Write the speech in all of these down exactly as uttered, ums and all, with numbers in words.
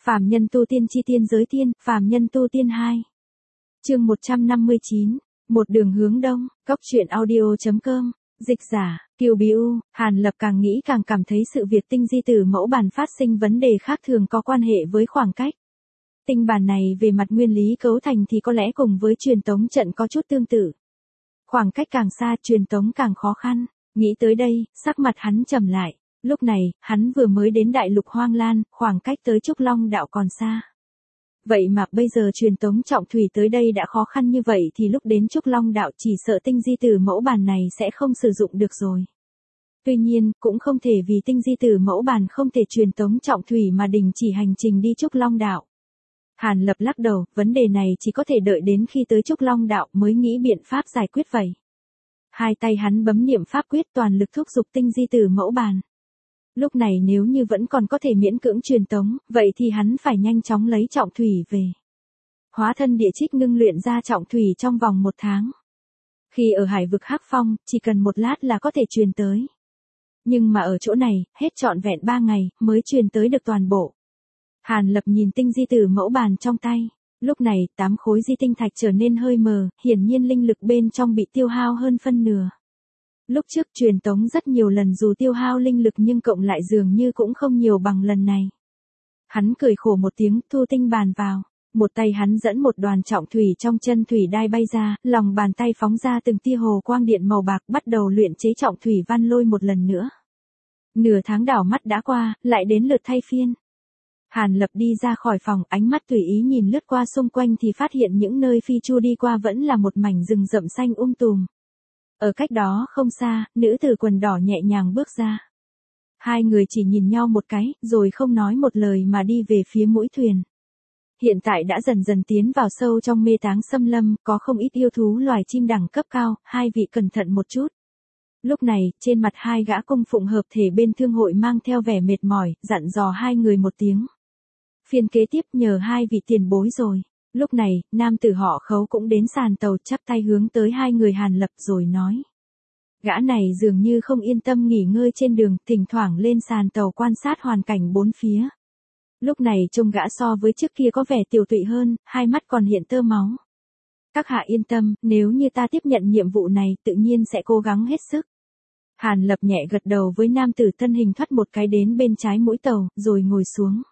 Phàm nhân tu tiên chi tiên giới tiên, phàm nhân tu tiên hai. Chương một trăm năm mươi chín, một đường hướng đông, cốc truyện audio.com, dịch giả, Kiều Bí U. Hàn Lập càng nghĩ càng cảm thấy sự việc tinh di tử mẫu bản phát sinh vấn đề khác thường có quan hệ với khoảng cách. Tinh bản này về mặt nguyên lý cấu thành thì có lẽ cùng với truyền tống trận có chút tương tự. Khoảng cách càng xa truyền tống càng khó khăn, nghĩ tới đây, sắc mặt hắn trầm lại. Lúc này, hắn vừa mới đến đại lục Hoang Lan, khoảng cách tới Trúc Long đạo còn xa. Vậy mà bây giờ truyền tống trọng thủy tới đây đã khó khăn như vậy thì lúc đến Trúc Long đạo chỉ sợ tinh di tử mẫu bản này sẽ không sử dụng được rồi. Tuy nhiên, cũng không thể vì tinh di tử mẫu bản không thể truyền tống trọng thủy mà đình chỉ hành trình đi Trúc Long đạo. Hàn Lập lắc đầu, vấn đề này chỉ có thể đợi đến khi tới Trúc Long đạo mới nghĩ biện pháp giải quyết vậy. Hai tay hắn bấm niệm pháp quyết toàn lực thúc giục tinh di tử mẫu bản. Lúc này nếu như vẫn còn có thể miễn cưỡng truyền tống, vậy thì hắn phải nhanh chóng lấy trọng thủy về. Hóa thân địa trích ngưng luyện ra trọng thủy trong vòng một tháng. Khi ở hải vực Hắc Phong, chỉ cần một lát là có thể truyền tới. Nhưng mà ở chỗ này, hết trọn vẹn ba ngày, mới truyền tới được toàn bộ. Hàn Lập nhìn tinh di tử mẫu bàn trong tay. Lúc này, tám khối di tinh thạch trở nên hơi mờ, hiển nhiên linh lực bên trong bị tiêu hao hơn phân nửa. Lúc trước truyền tống rất nhiều lần dù tiêu hao linh lực nhưng cộng lại dường như cũng không nhiều bằng lần này. Hắn cười khổ một tiếng, thu tinh bàn vào. Một tay hắn dẫn một đoàn trọng thủy trong chân thủy đai bay ra, lòng bàn tay phóng ra từng tia hồ quang điện màu bạc bắt đầu luyện chế trọng thủy văn lôi một lần nữa. Nửa tháng đảo mắt đã qua, lại đến lượt thay phiên. Hàn Lập đi ra khỏi phòng, ánh mắt tùy ý nhìn lướt qua xung quanh thì phát hiện những nơi phi chu đi qua vẫn là một mảnh rừng rậm xanh um tùm. Ở cách đó không xa, nữ tử quần đỏ nhẹ nhàng bước ra. Hai người chỉ nhìn nhau một cái, rồi không nói một lời mà đi về phía mũi thuyền. Hiện tại đã dần dần tiến vào sâu trong mê táng xâm lâm, có không ít yêu thú loài chim đẳng cấp cao, hai vị cẩn thận một chút. Lúc này, trên mặt hai gã cung phụng hợp thể bên thương hội mang theo vẻ mệt mỏi, dặn dò hai người một tiếng. Phiên kế tiếp nhờ hai vị tiền bối rồi. Lúc này, nam tử họ Khấu cũng đến sàn tàu chắp tay hướng tới hai người Hàn Lập rồi nói. Gã này dường như không yên tâm nghỉ ngơi trên đường, thỉnh thoảng lên sàn tàu quan sát hoàn cảnh bốn phía. Lúc này trông gã so với trước kia có vẻ tiều tụy hơn, hai mắt còn hiện tơ máu. Các hạ yên tâm, nếu như ta tiếp nhận nhiệm vụ này tự nhiên sẽ cố gắng hết sức. Hàn Lập nhẹ gật đầu với nam tử thân hình thoát một cái đến bên trái mũi tàu, rồi ngồi xuống.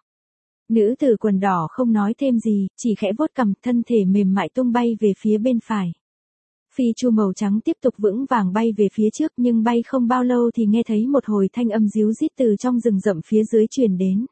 Nữ tử quần đỏ không nói thêm gì, chỉ khẽ vuốt cằm, thân thể mềm mại tung bay về phía bên phải. Phi chu màu trắng tiếp tục vững vàng bay về phía trước nhưng bay không bao lâu thì nghe thấy một hồi thanh âm ríu rít từ trong rừng rậm phía dưới truyền đến.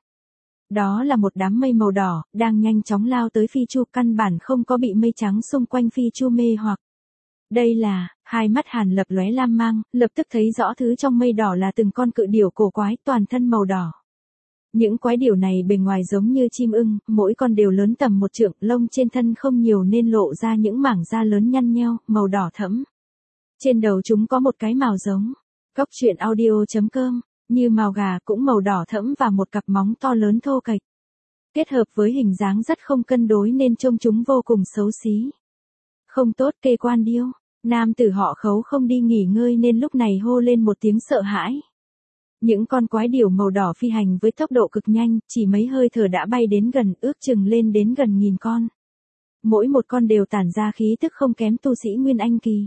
Đó là một đám mây màu đỏ, đang nhanh chóng lao tới phi chu, căn bản không có bị mây trắng xung quanh phi chu mê hoặc. Đây là, hai mắt Hàn Lập lóe lam mang, lập tức thấy rõ thứ trong mây đỏ là từng con cự điểu cổ quái toàn thân màu đỏ. Những quái điểu này bề ngoài giống như chim ưng, mỗi con đều lớn tầm một trượng, lông trên thân không nhiều nên lộ ra những mảng da lớn nhăn nheo, màu đỏ thẫm. Trên đầu chúng có một cái mào giống. Cốc truyện audio.com, như mào gà cũng màu đỏ thẫm và một cặp móng to lớn thô kệch. Kết hợp với hình dáng rất không cân đối nên trông chúng vô cùng xấu xí. Không tốt, kê quan điêu. Nam tử họ Khấu không đi nghỉ ngơi nên lúc này hô lên một tiếng sợ hãi. Những con quái điểu màu đỏ phi hành với tốc độ cực nhanh, chỉ mấy hơi thở đã bay đến gần, ước chừng lên đến gần nghìn con. Mỗi một con đều tản ra khí tức không kém tu sĩ Nguyên Anh kỳ.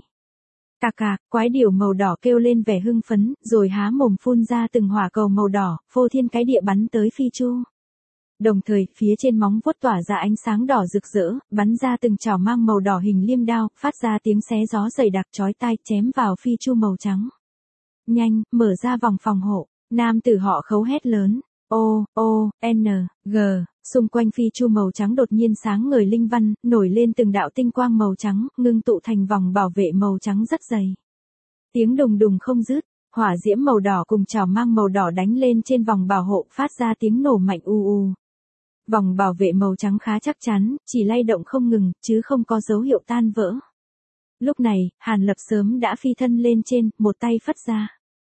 Cà cà, quái điểu màu đỏ kêu lên vẻ hưng phấn, rồi há mồm phun ra từng hỏa cầu màu đỏ, phô thiên cái địa bắn tới phi chu. Đồng thời, phía trên móng vuốt tỏa ra ánh sáng đỏ rực rỡ, bắn ra từng chảo mang màu đỏ hình liêm đao, phát ra tiếng xé gió dày đặc chói tai chém vào phi chu màu trắng. Nhanh, mở ra vòng phòng hộ, nam tử họ Khấu hét lớn, O, O, N, G, xung quanh phi chu màu trắng đột nhiên sáng ngời linh văn, nổi lên từng đạo tinh quang màu trắng, ngưng tụ thành vòng bảo vệ màu trắng rất dày. Tiếng đùng đùng không dứt, hỏa diễm màu đỏ cùng chảo mang màu đỏ đánh lên trên vòng bảo hộ phát ra tiếng nổ mạnh u u. Vòng bảo vệ màu trắng khá chắc chắn, chỉ lay động không ngừng, chứ không có dấu hiệu tan vỡ. Lúc này, Hàn Lập sớm đã phi thân lên trên, một tay phất ra.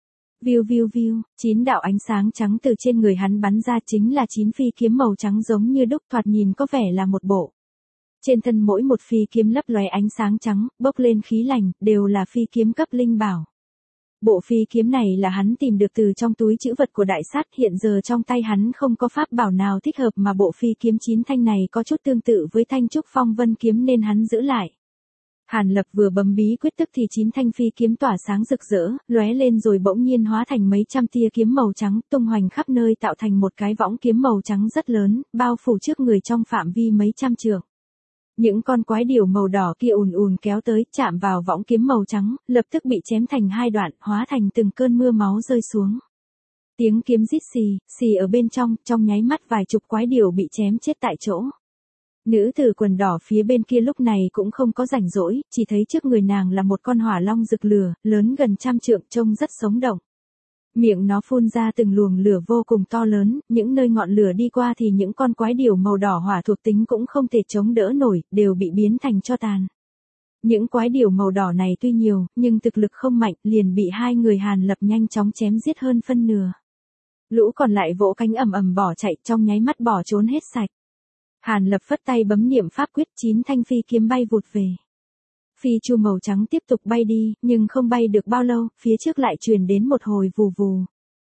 Viu viu viu, chín đạo ánh sáng trắng từ trên người hắn bắn ra chính là chín phi kiếm màu trắng giống như đúc, thoạt nhìn có vẻ là một bộ. Trên thân mỗi một phi kiếm lấp lóe ánh sáng trắng, bốc lên khí lành, đều là phi kiếm cấp linh bảo. Bộ phi kiếm này là hắn tìm được từ trong túi trữ vật của đại sát, hiện giờ trong tay hắn không có pháp bảo nào thích hợp mà bộ phi kiếm chín thanh này có chút tương tự với thanh trúc phong vân kiếm nên hắn giữ lại. Hàn Lập vừa bấm bí quyết tức thì chín thanh phi kiếm tỏa sáng rực rỡ, lóe lên rồi bỗng nhiên hóa thành mấy trăm tia kiếm màu trắng, tung hoành khắp nơi tạo thành một cái võng kiếm màu trắng rất lớn, bao phủ trước người trong phạm vi mấy trăm trượng. Những con quái điểu màu đỏ kia ùn ùn kéo tới, chạm vào võng kiếm màu trắng, lập tức bị chém thành hai đoạn, hóa thành từng cơn mưa máu rơi xuống. Tiếng kiếm rít xì, xì ở bên trong, trong nháy mắt vài chục quái điểu bị chém chết tại chỗ. Nữ tử quần đỏ phía bên kia lúc này cũng không có rảnh rỗi, chỉ thấy trước người nàng là một con hỏa long rực lửa, lớn gần trăm trượng, trông rất sống động. Miệng nó phun ra từng luồng lửa vô cùng to lớn, những nơi ngọn lửa đi qua thì những con quái điểu màu đỏ hỏa thuộc tính cũng không thể chống đỡ nổi, đều bị biến thành tro tàn. Những quái điểu màu đỏ này tuy nhiều, nhưng thực lực không mạnh, liền bị hai người Hàn Lập nhanh chóng chém giết hơn phân nửa. Lũ còn lại vỗ cánh ầm ầm bỏ chạy, trong nháy mắt bỏ trốn hết sạch. Hàn Lập phất tay bấm niệm pháp quyết, chín thanh phi kiếm bay vụt về. Phi chu màu trắng tiếp tục bay đi, nhưng không bay được bao lâu, phía trước lại truyền đến một hồi vù vù.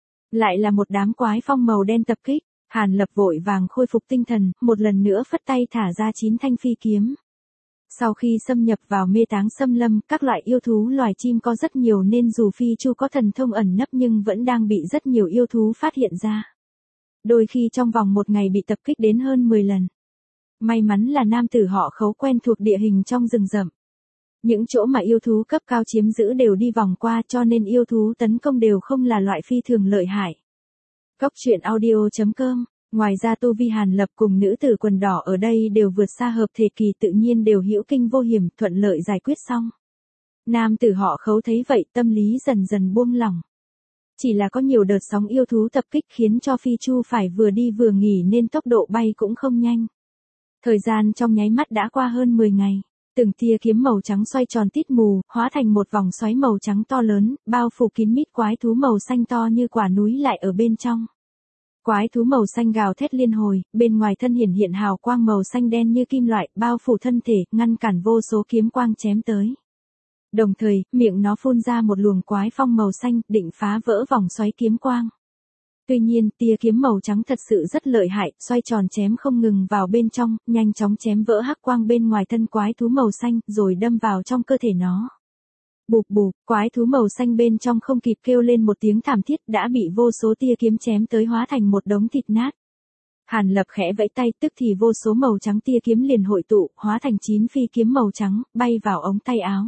Lại là một đám quái phong màu đen tập kích, Hàn Lập vội vàng khôi phục tinh thần, một lần nữa phất tay thả ra chín thanh phi kiếm. Sau khi xâm nhập vào mê táng xâm lâm, các loại yêu thú loài chim có rất nhiều nên dù phi chu có thần thông ẩn nấp nhưng vẫn đang bị rất nhiều yêu thú phát hiện ra. Đôi khi trong vòng một ngày bị tập kích đến hơn mười lần. May mắn là nam tử họ Khấu quen thuộc địa hình trong rừng rậm. Những chỗ mà yêu thú cấp cao chiếm giữ đều đi vòng qua cho nên yêu thú tấn công đều không là loại phi thường lợi hại. Cốc truyện audio chấm com. Ngoài ra tu vi Hàn Lập cùng nữ tử quần đỏ ở đây đều vượt xa hợp thể kỳ, tự nhiên đều hữu kinh vô hiểm, thuận lợi giải quyết xong. Nam tử họ Khấu thấy vậy tâm lý dần dần buông lỏng. Chỉ là có nhiều đợt sóng yêu thú tập kích khiến cho phi chu phải vừa đi vừa nghỉ nên tốc độ bay cũng không nhanh. Thời gian trong nháy mắt đã qua hơn mười ngày. Từng tia kiếm màu trắng xoay tròn tít mù, hóa thành một vòng xoáy màu trắng to lớn, bao phủ kín mít quái thú màu xanh to như quả núi lại ở bên trong. Quái thú màu xanh gào thét liên hồi, bên ngoài thân hiển hiện hào quang màu xanh đen như kim loại, bao phủ thân thể, ngăn cản vô số kiếm quang chém tới. Đồng thời, miệng nó phun ra một luồng quái phong màu xanh, định phá vỡ vòng xoáy kiếm quang. Tuy nhiên, tia kiếm màu trắng thật sự rất lợi hại, xoay tròn chém không ngừng vào bên trong, nhanh chóng chém vỡ hắc quang bên ngoài thân quái thú màu xanh, rồi đâm vào trong cơ thể nó. Bụp bụp, quái thú màu xanh bên trong không kịp kêu lên một tiếng thảm thiết đã bị vô số tia kiếm chém tới hóa thành một đống thịt nát. Hàn Lập khẽ vẫy tay, tức thì vô số màu trắng tia kiếm liền hội tụ, hóa thành chín phi kiếm màu trắng, bay vào ống tay áo.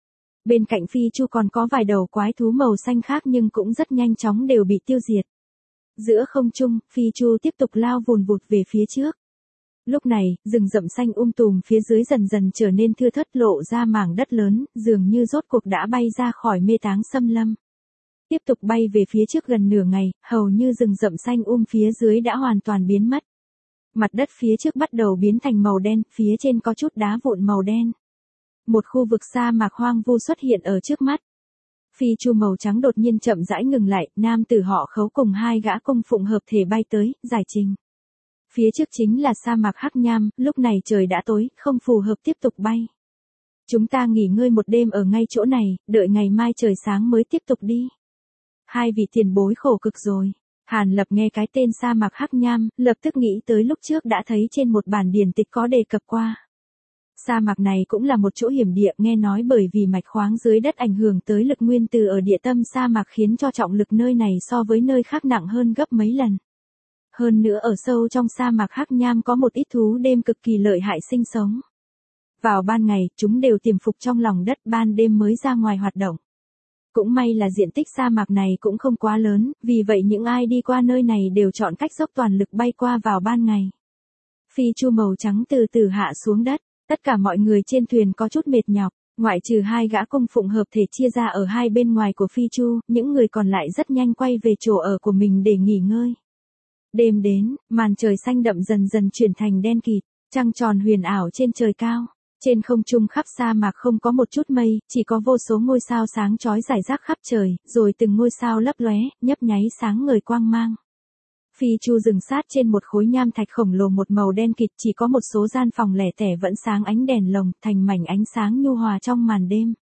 Bên cạnh phi chu còn có vài đầu quái thú màu xanh khác nhưng cũng rất nhanh chóng đều bị tiêu diệt. Giữa không trung, phi chu tiếp tục lao vùn vụt về phía trước. Lúc này, rừng rậm xanh um tùm phía dưới dần dần trở nên thưa thớt, lộ ra mảng đất lớn, dường như rốt cuộc đã bay ra khỏi mê táng xâm lâm. Tiếp tục bay về phía trước gần nửa ngày, hầu như rừng rậm xanh um phía dưới đã hoàn toàn biến mất. Mặt đất phía trước bắt đầu biến thành màu đen, phía trên có chút đá vụn màu đen. Một khu vực sa mạc hoang vu xuất hiện ở trước mắt. Phi chu màu trắng đột nhiên chậm rãi ngừng lại, nam tử họ Khấu cùng hai gã cung phụng hợp thể bay tới, giải trình. Phía trước chính là sa mạc hắc nham, lúc này trời đã tối, không phù hợp tiếp tục bay. Chúng ta nghỉ ngơi một đêm ở ngay chỗ này, đợi ngày mai trời sáng mới tiếp tục đi. Hai vị tiền bối khổ cực rồi. Hàn Lập nghe cái tên sa mạc hắc nham, lập tức nghĩ tới lúc trước đã thấy trên một bản điển tịch có đề cập qua. Sa mạc này cũng là một chỗ hiểm địa, nghe nói bởi vì mạch khoáng dưới đất ảnh hưởng tới lực nguyên tử ở địa tâm sa mạc khiến cho trọng lực nơi này so với nơi khác nặng hơn gấp mấy lần. Hơn nữa ở sâu trong sa mạc hắc nham có một ít thú đêm cực kỳ lợi hại sinh sống. Vào ban ngày, chúng đều tiềm phục trong lòng đất, ban đêm mới ra ngoài hoạt động. Cũng may là diện tích sa mạc này cũng không quá lớn, vì vậy những ai đi qua nơi này đều chọn cách dốc toàn lực bay qua vào ban ngày. Phi chu màu trắng từ từ hạ xuống đất, tất cả mọi người trên thuyền có chút mệt nhọc, ngoại trừ hai gã cung phụng hợp thể chia ra ở hai bên ngoài của phi chu, những người còn lại rất nhanh quay về chỗ ở của mình để nghỉ ngơi. Đêm đến, màn trời xanh đậm dần dần chuyển thành đen kịt, trăng tròn huyền ảo trên trời cao. Trên không trung khắp sa mạc không có một chút mây, chỉ có vô số ngôi sao sáng chói rải rác khắp trời, rồi từng ngôi sao lấp lóe, nhấp nháy sáng ngời quang mang. Phi chu dừng sát trên một khối nham thạch khổng lồ một màu đen kịt, chỉ có một số gian phòng lẻ tẻ vẫn sáng ánh đèn lồng, thành mảnh ánh sáng nhu hòa trong màn đêm.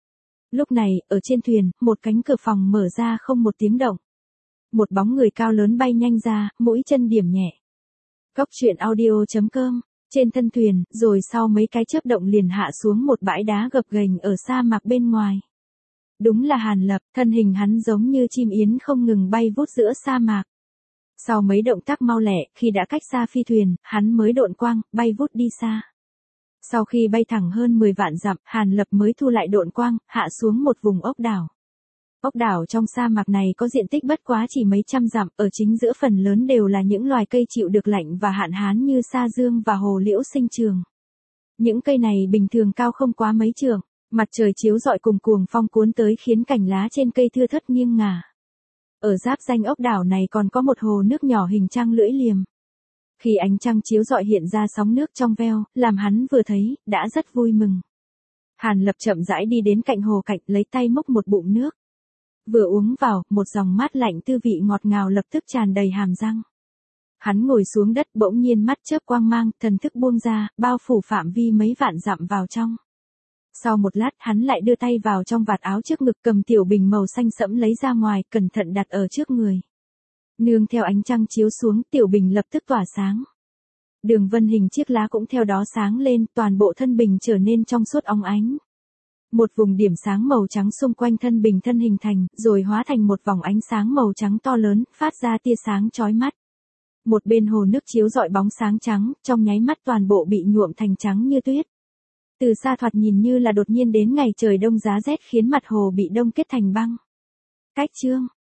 Lúc này, ở trên thuyền, một cánh cửa phòng mở ra không một tiếng động. Một bóng người cao lớn bay nhanh ra, mũi chân điểm nhẹ. Cốc truyện audio chấm com, trên thân thuyền, rồi sau mấy cái chớp động liền hạ xuống một bãi đá gập ghềnh ở sa mạc bên ngoài. Đúng là Hàn Lập, thân hình hắn giống như chim yến không ngừng bay vút giữa sa mạc. Sau mấy động tác mau lẹ, khi đã cách xa phi thuyền, hắn mới độn quang, bay vút đi xa. Sau khi bay thẳng hơn mười vạn dặm, Hàn Lập mới thu lại độn quang, hạ xuống một vùng ốc đảo. Ốc đảo trong sa mạc này có diện tích bất quá chỉ mấy trăm dặm, ở chính giữa phần lớn đều là những loài cây chịu được lạnh và hạn hán như sa dương và hồ liễu sinh trường. Những cây này bình thường cao không quá mấy trượng, mặt trời chiếu rọi cùng cuồng phong cuốn tới khiến cành lá trên cây thưa thớt nghiêng ngả. Ở giáp danh ốc đảo này còn có một hồ nước nhỏ hình trăng lưỡi liềm. Khi ánh trăng chiếu rọi hiện ra sóng nước trong veo, làm hắn vừa thấy, đã rất vui mừng. Hàn Lập chậm rãi đi đến cạnh hồ cạnh lấy tay múc một bụng nước. Vừa uống vào, một dòng mát lạnh tư vị ngọt ngào lập tức tràn đầy hàm răng. Hắn ngồi xuống đất bỗng nhiên mắt chớp quang mang, thần thức buông ra, bao phủ phạm vi mấy vạn dặm vào trong. Sau một lát hắn lại đưa tay vào trong vạt áo trước ngực cầm tiểu bình màu xanh sẫm lấy ra ngoài, cẩn thận đặt ở trước người. Nương theo ánh trăng chiếu xuống, tiểu bình lập tức tỏa sáng. Đường vân hình chiếc lá cũng theo đó sáng lên, toàn bộ thân bình trở nên trong suốt óng ánh. Một vùng điểm sáng màu trắng xung quanh thân bình thân hình thành, rồi hóa thành một vòng ánh sáng màu trắng to lớn, phát ra tia sáng chói mắt. Một bên hồ nước chiếu rọi bóng sáng trắng, trong nháy mắt toàn bộ bị nhuộm thành trắng như tuyết. Từ xa thoạt nhìn như là đột nhiên đến ngày trời đông giá rét khiến mặt hồ bị đông kết thành băng. Cách chương